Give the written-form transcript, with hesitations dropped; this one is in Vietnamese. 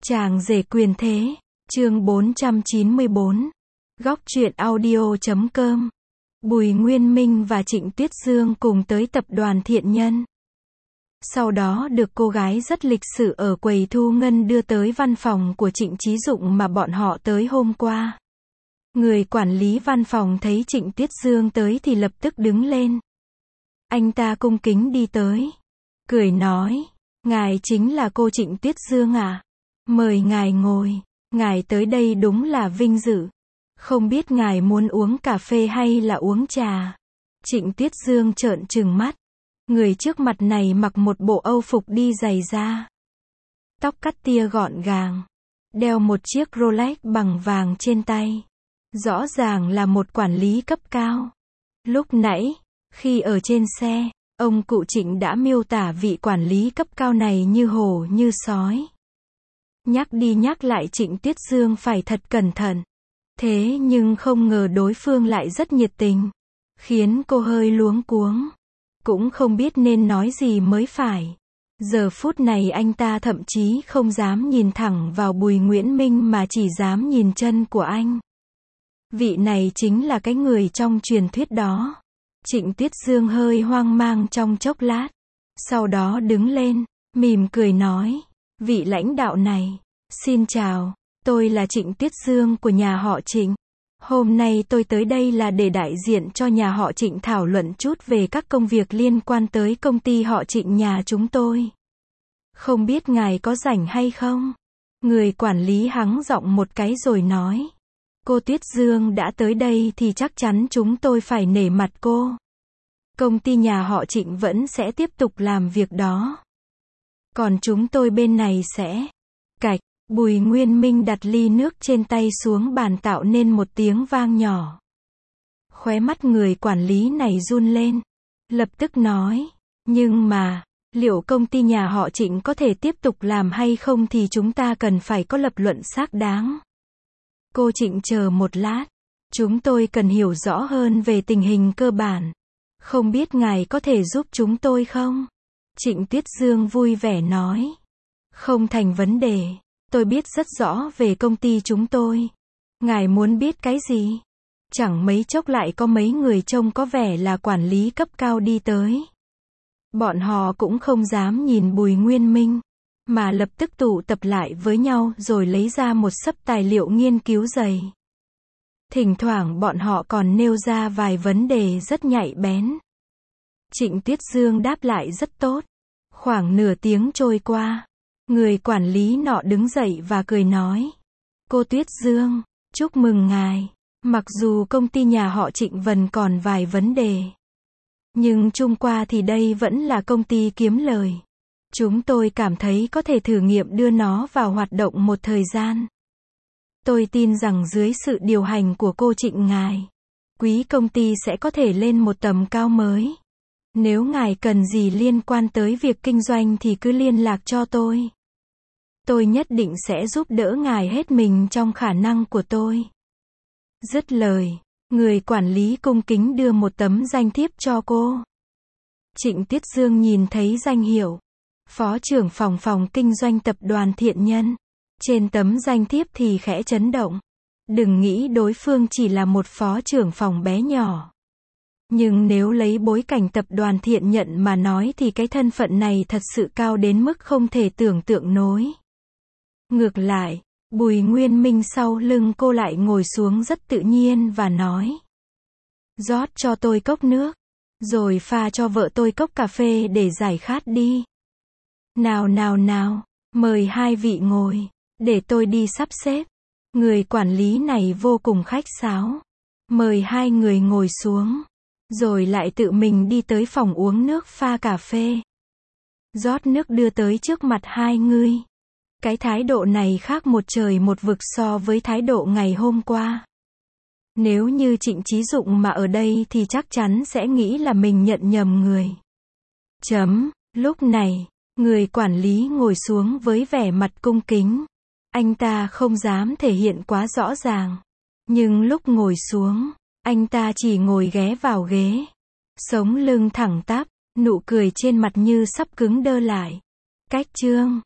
Chàng rể quyền thế, chương 494. Góc truyện audio.com. Bùi Nguyên Minh và Trịnh Tuyết Dương cùng tới tập đoàn Thiện Nhân. Sau đó được cô gái rất lịch sự ở quầy thu ngân đưa tới văn phòng của Trịnh Chí Dụng mà bọn họ tới hôm qua. Người quản lý văn phòng thấy Trịnh Tuyết Dương tới thì lập tức đứng lên. Anh ta cung kính đi tới, cười nói, ngài chính là cô Trịnh Tuyết Dương à? Mời ngài ngồi, ngài tới đây đúng là vinh dự. Không biết ngài muốn uống cà phê hay là uống trà? Trịnh Tuyết Dương trợn trừng mắt. Người trước mặt này mặc một bộ âu phục đi giày da. Tóc cắt tia gọn gàng. Đeo một chiếc Rolex bằng vàng trên tay. Rõ ràng là một quản lý cấp cao. Lúc nãy, khi ở trên xe, ông cụ Trịnh đã miêu tả vị quản lý cấp cao này như hổ như sói. Nhắc đi nhắc lại Trịnh Tuyết Dương phải thật cẩn thận. Thế nhưng không ngờ đối phương lại rất nhiệt tình, khiến cô hơi luống cuống, cũng không biết nên nói gì mới phải. Giờ phút này anh ta thậm chí không dám nhìn thẳng vào Bùi Nguyễn Minh mà chỉ dám nhìn chân của anh. Vị này chính là cái người trong truyền thuyết đó. Trịnh Tuyết Dương hơi hoang mang trong chốc lát, sau đó đứng lên, mỉm cười nói, vị lãnh đạo này, xin chào, tôi là Trịnh Tuyết Dương của nhà họ Trịnh. Hôm nay tôi tới đây là để đại diện cho nhà họ Trịnh thảo luận chút về các công việc liên quan tới công ty họ Trịnh nhà chúng tôi. Không biết ngài có rảnh hay không? Người quản lý hắng giọng một cái rồi nói, cô Tuyết Dương đã tới đây thì chắc chắn chúng tôi phải nể mặt cô. Công ty nhà họ Trịnh vẫn sẽ tiếp tục làm việc đó. Còn chúng tôi bên này sẽ... Cạch, Bùi Nguyên Minh đặt ly nước trên tay xuống bàn tạo nên một tiếng vang nhỏ. Khóe mắt người quản lý này run lên. Lập tức nói, nhưng mà, liệu công ty nhà họ Trịnh có thể tiếp tục làm hay không thì chúng ta cần phải có lập luận xác đáng. Cô Trịnh chờ một lát. Chúng tôi cần hiểu rõ hơn về tình hình cơ bản. Không biết ngài có thể giúp chúng tôi không? Trịnh Tuyết Dương vui vẻ nói. Không thành vấn đề. Tôi biết rất rõ về công ty chúng tôi. Ngài muốn biết cái gì? Chẳng mấy chốc lại có mấy người trông có vẻ là quản lý cấp cao đi tới. Bọn họ cũng không dám nhìn Bùi Nguyên Minh, mà lập tức tụ tập lại với nhau rồi lấy ra một xấp tài liệu nghiên cứu dày. Thỉnh thoảng bọn họ còn nêu ra vài vấn đề rất nhạy bén. Trịnh Tuyết Dương đáp lại rất tốt. Khoảng nửa tiếng trôi qua, người quản lý nọ đứng dậy và cười nói, cô Tuyết Dương, chúc mừng ngài. Mặc dù công ty nhà họ Trịnh vẫn còn vài vấn đề, nhưng chung qua thì đây vẫn là công ty kiếm lời. Chúng tôi cảm thấy có thể thử nghiệm đưa nó vào hoạt động một thời gian. Tôi tin rằng dưới sự điều hành của cô Trịnh ngài, quý công ty sẽ có thể lên một tầm cao mới. Nếu ngài cần gì liên quan tới việc kinh doanh thì cứ liên lạc cho tôi. Tôi nhất định sẽ giúp đỡ ngài hết mình trong khả năng của tôi. Dứt lời, người quản lý cung kính đưa một tấm danh thiếp cho cô. Trịnh Tuyết Dương nhìn thấy danh hiệu Phó trưởng phòng kinh doanh tập đoàn Thiện Nhân. Trên tấm danh thiếp thì khẽ chấn động. Đừng nghĩ đối phương chỉ là một phó trưởng phòng bé nhỏ. Nhưng nếu lấy bối cảnh tập đoàn Thiện Nhân mà nói thì cái thân phận này thật sự cao đến mức không thể tưởng tượng nổi. Ngược lại, Bùi Nguyên Minh sau lưng cô lại ngồi xuống rất tự nhiên và nói, rót cho tôi cốc nước, rồi pha cho vợ tôi cốc cà phê để giải khát đi. Nào, mời hai vị ngồi, để tôi đi sắp xếp. Người quản lý này vô cùng khách sáo, mời hai người ngồi xuống, rồi lại tự mình đi tới phòng uống nước pha cà phê. Rót nước đưa tới trước mặt hai người. Cái thái độ này khác một trời một vực so với thái độ ngày hôm qua. Nếu như Trịnh Chí Dụng mà ở đây thì chắc chắn sẽ nghĩ là mình nhận nhầm người. Lúc này, người quản lý ngồi xuống với vẻ mặt cung kính. Anh ta không dám thể hiện quá rõ ràng. Nhưng lúc ngồi xuống, anh ta chỉ ngồi ghé vào ghế. Sống lưng thẳng tắp, nụ cười trên mặt như sắp cứng đơ lại. Cách chương